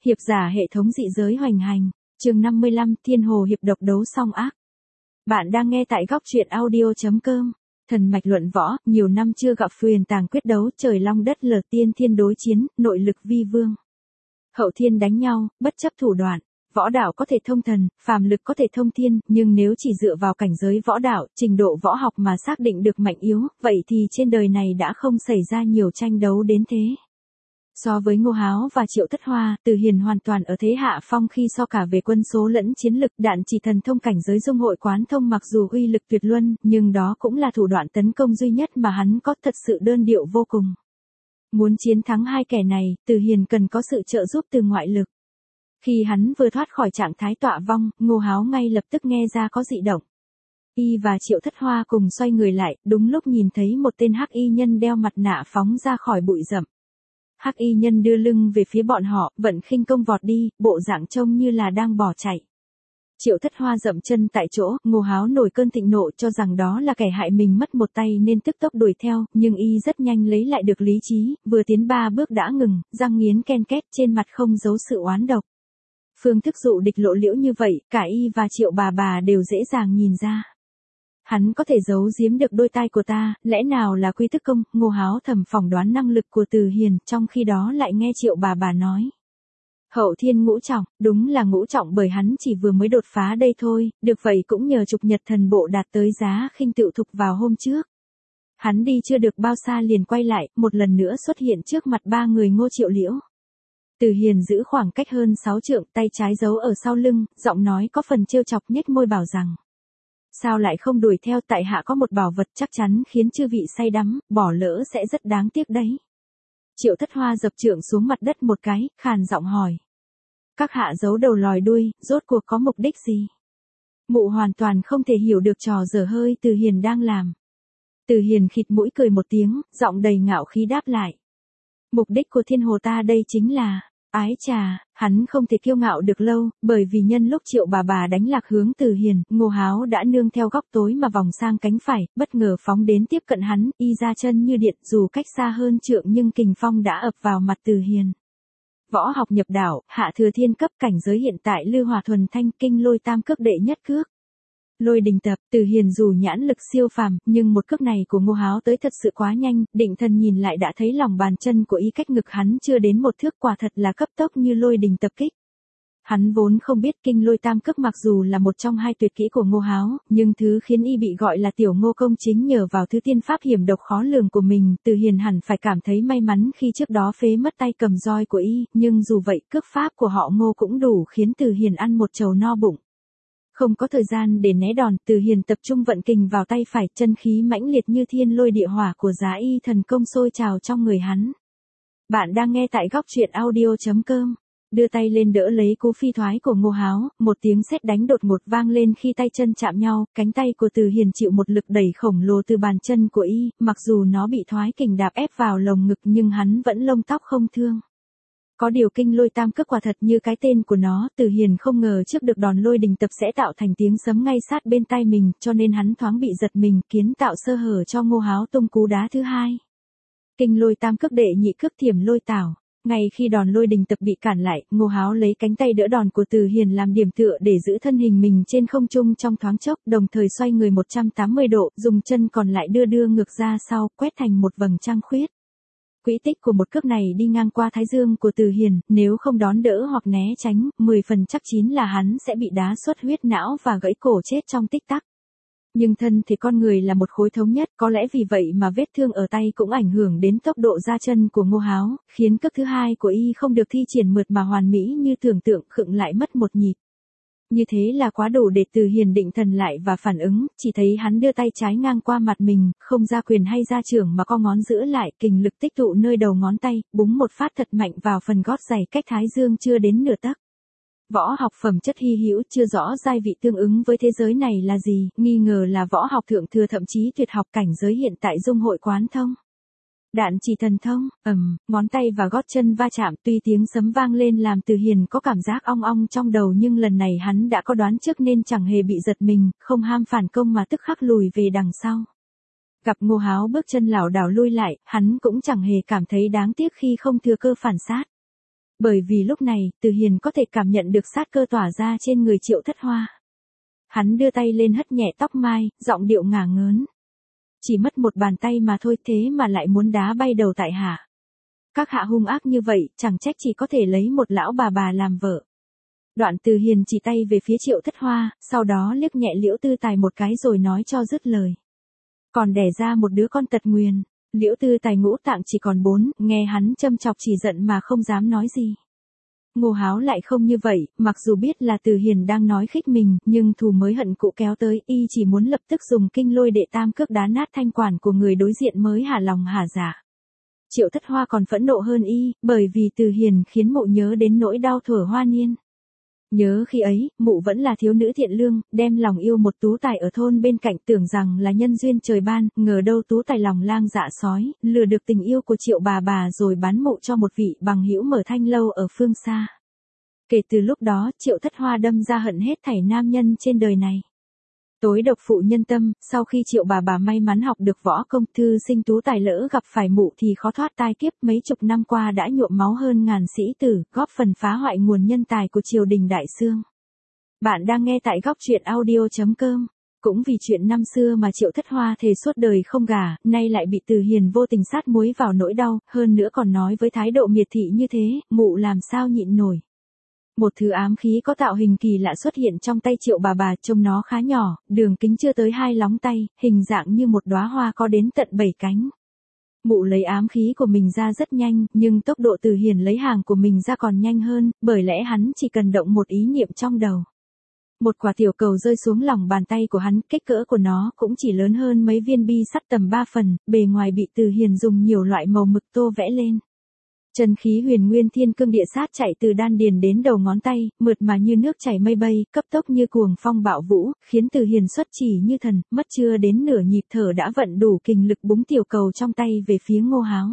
Hiệp giả hệ thống dị giới hoành hành, chương 55 Thiên Hồ Hiệp độc đấu song ác. Bạn đang nghe tại góc truyện audio.com. Thần mạch luận võ, nhiều năm chưa gặp Huyền Tàng quyết đấu trời long đất lở tiên thiên đối chiến, nội lực vi vương. Hậu thiên đánh nhau, bất chấp thủ đoạn. Võ đạo có thể thông thần, phàm lực có thể thông thiên, nhưng nếu chỉ dựa vào cảnh giới võ đạo, trình độ võ học mà xác định được mạnh yếu, vậy thì trên đời này đã không xảy ra nhiều tranh đấu đến thế. So với Ngô Háo và Triệu Thất Hoa, Từ Hiền hoàn toàn ở thế hạ phong khi so cả về quân số lẫn chiến lực. Đạn chỉ thần thông cảnh giới dung hội quán thông mặc dù uy lực tuyệt luân, nhưng đó cũng là thủ đoạn tấn công duy nhất mà hắn có, thật sự đơn điệu vô cùng. Muốn chiến thắng hai kẻ này, Từ Hiền cần có sự trợ giúp từ ngoại lực. Khi hắn vừa thoát khỏi trạng thái tọa vong, Ngô Háo ngay lập tức nghe ra có dị động. Y và Triệu Thất Hoa cùng xoay người lại, đúng lúc nhìn thấy một tên hắc y nhân đeo mặt nạ phóng ra khỏi bụi rậm. Hắc y nhân đưa lưng về phía bọn họ, vận khinh công vọt đi, bộ dạng trông như là đang bỏ chạy. Triệu Thất Hoa dậm chân tại chỗ, Ngô Háo nổi cơn thịnh nộ cho rằng đó là kẻ hại mình mất một tay nên tức tốc đuổi theo, nhưng y rất nhanh lấy lại được lý trí, vừa tiến 3 bước đã ngừng, răng nghiến ken két, trên mặt không giấu sự oán độc. Phương thức dụ địch lộ liễu như vậy, cả y và Triệu bà đều dễ dàng nhìn ra. Hắn có thể giấu giếm được đôi tai của ta, lẽ nào là quy tức công? Ngô Háo thầm phỏng đoán năng lực của Từ Hiền, trong khi đó lại nghe Triệu bà nói. Hậu thiên ngũ trọng, đúng là ngũ trọng bởi hắn chỉ vừa mới đột phá đây thôi, được vậy cũng nhờ trục nhật thần bộ đạt tới giá khinh tựu thục vào hôm trước. Hắn đi chưa được bao xa liền quay lại, một lần nữa xuất hiện trước mặt 3 người Ngô Triệu Liễu. Từ Hiền giữ khoảng cách hơn 6 trượng, tay trái giấu ở sau lưng, giọng nói có phần trêu chọc, nhếch môi bảo rằng. Sao lại không đuổi theo, tại hạ có một bảo vật chắc chắn khiến chư vị say đắm, bỏ lỡ sẽ rất đáng tiếc đấy. Triệu Thất Hoa dập trượng xuống mặt đất một cái, khàn giọng hỏi. Các hạ giấu đầu lòi đuôi, rốt cuộc có mục đích gì? Mụ hoàn toàn không thể hiểu được trò dở hơi Từ Hiền đang làm. Từ Hiền khịt mũi cười một tiếng, giọng đầy ngạo khí đáp lại. Mục đích của Thiên Hồ ta đây chính là... Ái chà, hắn không thể kiêu ngạo được lâu, bởi vì nhân lúc Triệu bà đánh lạc hướng Từ Hiền, Ngô Háo đã nương theo góc tối mà vòng sang cánh phải, bất ngờ phóng đến tiếp cận hắn, y ra chân như điện, dù cách xa hơn trượng nhưng kình phong đã ập vào mặt Từ Hiền. Võ học nhập đạo, hạ thừa thiên cấp, cảnh giới hiện tại Lư Hòa Thuần Thanh, kinh lôi tam cước đệ nhất cước. Lôi đình tập, Từ Hiền dù nhãn lực siêu phàm, nhưng một cước này của Ngô Háo tới thật sự quá nhanh, định thần nhìn lại đã thấy lòng bàn chân của y cách ngực hắn chưa đến một thước, quả thật là cấp tốc như lôi đình tập kích. Hắn vốn không biết kinh lôi tam cước mặc dù là một trong 2 tuyệt kỹ của Ngô Háo, nhưng thứ khiến y bị gọi là tiểu Ngô công chính nhờ vào thứ tiên pháp hiểm độc khó lường của mình. Từ Hiền hẳn phải cảm thấy may mắn khi trước đó phế mất tay cầm roi của y, nhưng dù vậy cước pháp của họ Ngô cũng đủ khiến Từ Hiền ăn một chầu no bụng. Không có thời gian để né đòn, Từ Hiền tập trung vận kình vào tay phải, chân khí mãnh liệt như thiên lôi địa hỏa của Giá Y thần công sôi trào trong người hắn. Bạn đang nghe tại góc truyện audio.com. Đưa tay lên đỡ lấy cú phi thoái của Ngô Háo, một tiếng sét đánh đột ngột vang lên khi tay chân chạm nhau, cánh tay của Từ Hiền chịu một lực đẩy khổng lồ từ bàn chân của y, mặc dù nó bị thoái kình đạp ép vào lồng ngực nhưng hắn vẫn lông tóc không thương. Có điều kinh lôi tam cước quả thật như cái tên của nó, Từ Hiền không ngờ trước được đòn lôi đình tập sẽ tạo thành tiếng sấm ngay sát bên tai mình, cho nên hắn thoáng bị giật mình, kiến tạo sơ hở cho Ngô Háo tung cú đá thứ 2. Kinh lôi tam cước đệ nhị cước thiểm lôi tảo. Ngay khi đòn lôi đình tập bị cản lại, Ngô Háo lấy cánh tay đỡ đòn của Từ Hiền làm điểm tựa để giữ thân hình mình trên không trung trong thoáng chốc, đồng thời xoay người 180 độ, dùng chân còn lại đưa ngược ra sau, quét thành một vầng trăng khuyết. Quỹ tích của một cước này đi ngang qua thái dương của Từ Hiền, nếu không đón đỡ hoặc né tránh, 10 phần chắc chín là hắn sẽ bị đá xuất huyết não và gãy cổ chết trong tích tắc. Nhưng thân thể con người là một khối thống nhất, có lẽ vì vậy mà vết thương ở tay cũng ảnh hưởng đến tốc độ ra chân của Ngô Háo, khiến cước thứ 2 của y không được thi triển mượt mà hoàn mỹ như tưởng tượng, khựng lại mất một nhịp. Như thế là quá đủ để Từ Hiền định thần lại và phản ứng, chỉ thấy hắn đưa tay trái ngang qua mặt mình, không ra quyền hay ra chưởng mà co ngón giữa lại, kình lực tích tụ nơi đầu ngón tay, búng một phát thật mạnh vào phần gót giày cách thái dương chưa đến nửa tấc. Võ học phẩm chất hy hữu, chưa rõ giai vị tương ứng với thế giới này là gì, nghi ngờ là võ học thượng thừa thậm chí tuyệt học cảnh giới hiện tại dung hội quán thông. Đạn chỉ thần thông, ngón tay và gót chân va chạm, tuy tiếng sấm vang lên làm Từ Hiền có cảm giác ong ong trong đầu nhưng lần này hắn đã có đoán trước nên chẳng hề bị giật mình, không ham phản công mà tức khắc lùi về đằng sau. Gặp Ngô Háo bước chân lảo đảo lui lại, hắn cũng chẳng hề cảm thấy đáng tiếc khi không thừa cơ phản sát. Bởi vì lúc này, Từ Hiền có thể cảm nhận được sát cơ tỏa ra trên người Triệu Thất Hoa. Hắn đưa tay lên hất nhẹ tóc mai, giọng điệu ngả ngớn. Chỉ mất một bàn tay mà thôi thế mà lại muốn đá bay đầu tại hạ. Các hạ hung ác như vậy, chẳng trách chỉ có thể lấy một lão bà làm vợ. Đoạn Từ Hiền chỉ tay về phía Triệu Thất Hoa, sau đó liếc nhẹ Liễu Tư Tài một cái rồi nói cho dứt lời. Còn đẻ ra một đứa con tật nguyền. Liễu Tư Tài ngũ tạng chỉ còn 4, nghe hắn châm chọc chỉ giận mà không dám nói gì. Ngô Háo lại không như vậy, mặc dù biết là Từ Hiền đang nói khích mình, nhưng thù mới hận cũ kéo tới, y chỉ muốn lập tức dùng kinh lôi đệ tam cước đá nát thanh quản của người đối diện mới hả lòng hả dạ. Triệu Thất Hoa còn phẫn nộ hơn y, bởi vì Từ Hiền khiến mụ nhớ đến nỗi đau thuở hoa niên. Nhớ khi ấy, mụ vẫn là thiếu nữ thiện lương, đem lòng yêu một tú tài ở thôn bên cạnh tưởng rằng là nhân duyên trời ban, ngờ đâu tú tài lòng lang dạ sói, lừa được tình yêu của Triệu bà rồi bán mụ cho một vị bằng hữu mở thanh lâu ở phương xa. Kể từ lúc đó, Triệu Thất Hoa đâm ra hận hết thảy nam nhân trên đời này. Tối độc phụ nhân tâm, sau khi Triệu bà may mắn học được võ công, thư sinh tú tài lỡ gặp phải mụ thì khó thoát tai kiếp, mấy chục năm qua đã nhuộm máu hơn ngàn sĩ tử, góp phần phá hoại nguồn nhân tài của triều đình Đại Xương. Bạn đang nghe tại góc truyện audio.com. Cũng vì chuyện năm xưa mà Triệu Thất Hoa thề suốt đời không gả, nay lại bị Từ Hiền vô tình sát muối vào nỗi đau, hơn nữa còn nói với thái độ miệt thị như thế, mụ làm sao nhịn nổi. Một thứ ám khí có tạo hình kỳ lạ xuất hiện trong tay Triệu bà, trông nó khá nhỏ, đường kính chưa tới 2 lóng tay, hình dạng như một đóa hoa có đến tận 7 cánh. Mụ lấy ám khí của mình ra rất nhanh, nhưng tốc độ Từ Hiền lấy hàng của mình ra còn nhanh hơn, bởi lẽ hắn chỉ cần động một ý niệm trong đầu. Một quả tiểu cầu rơi xuống lòng bàn tay của hắn, kích cỡ của nó cũng chỉ lớn hơn mấy viên bi sắt tầm 3 phần, bề ngoài bị Từ Hiền dùng nhiều loại màu mực tô vẽ lên. Chân khí huyền nguyên thiên cương địa sát chạy từ đan điền đến đầu ngón tay, mượt mà như nước chảy mây bay, cấp tốc như cuồng phong bạo vũ, khiến Từ Hiền xuất chỉ như thần, mất chưa đến nửa nhịp thở đã vận đủ kình lực búng tiểu cầu trong tay về phía Ngô Háo.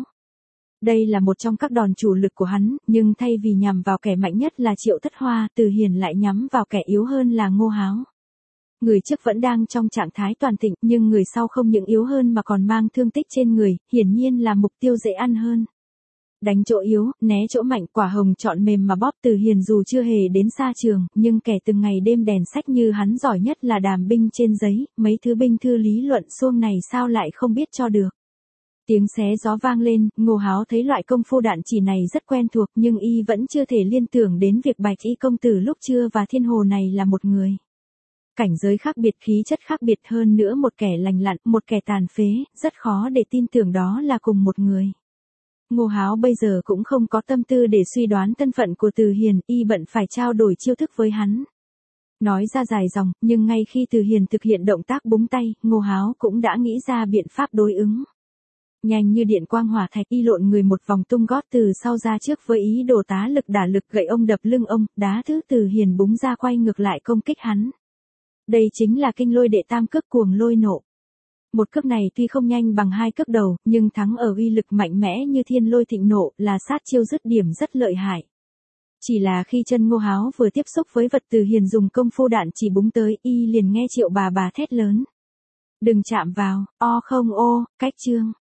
Đây là một trong các đòn chủ lực của hắn, nhưng thay vì nhằm vào kẻ mạnh nhất là Triệu Thất Hoa, Từ Hiền lại nhắm vào kẻ yếu hơn là Ngô Háo. Người trước vẫn đang trong trạng thái toàn thịnh, nhưng người sau không những yếu hơn mà còn mang thương tích trên người, hiển nhiên là mục tiêu dễ ăn hơn. Đánh chỗ yếu, né chỗ mạnh, quả hồng chọn mềm mà bóp. Từ Hiền dù chưa hề đến xa trường, nhưng kẻ từng ngày đêm đèn sách như hắn giỏi nhất là đàm binh trên giấy, mấy thứ binh thư lý luận suông này sao lại không biết cho được. Tiếng xé gió vang lên, Ngô Háo thấy loại công phu đạn chỉ này rất quen thuộc, nhưng y vẫn chưa thể liên tưởng đến việc Bạch Y công tử lúc trưa và Thiên Hồ này là một người. Cảnh giới khác biệt, khí chất khác biệt, hơn nữa một kẻ lành lặn, một kẻ tàn phế, rất khó để tin tưởng đó là cùng một người. Ngô Háo bây giờ cũng không có tâm tư để suy đoán thân phận của Từ Hiền, y bận phải trao đổi chiêu thức với hắn. Nói ra dài dòng, nhưng ngay khi Từ Hiền thực hiện động tác búng tay, Ngô Háo cũng đã nghĩ ra biện pháp đối ứng. Nhanh như điện quang hỏa thạch, y lộn người một vòng tung gót từ sau ra trước với ý đồ tá lực đả lực, gậy ông đập lưng ông, đá thứ Từ Hiền búng ra quay ngược lại công kích hắn. Đây chính là kinh lôi đệ tam cước cuồng lôi nộ. Một cước này tuy không nhanh bằng 2 cước đầu, nhưng thắng ở uy lực mạnh mẽ như thiên lôi thịnh nộ, là sát chiêu dứt điểm rất lợi hại. Chỉ là khi chân Ngô Háo vừa tiếp xúc với vật Từ Hiền dùng công phu đạn chỉ búng tới, y liền nghe Triệu bà thét lớn. Đừng chạm vào, o không ô, cách chương.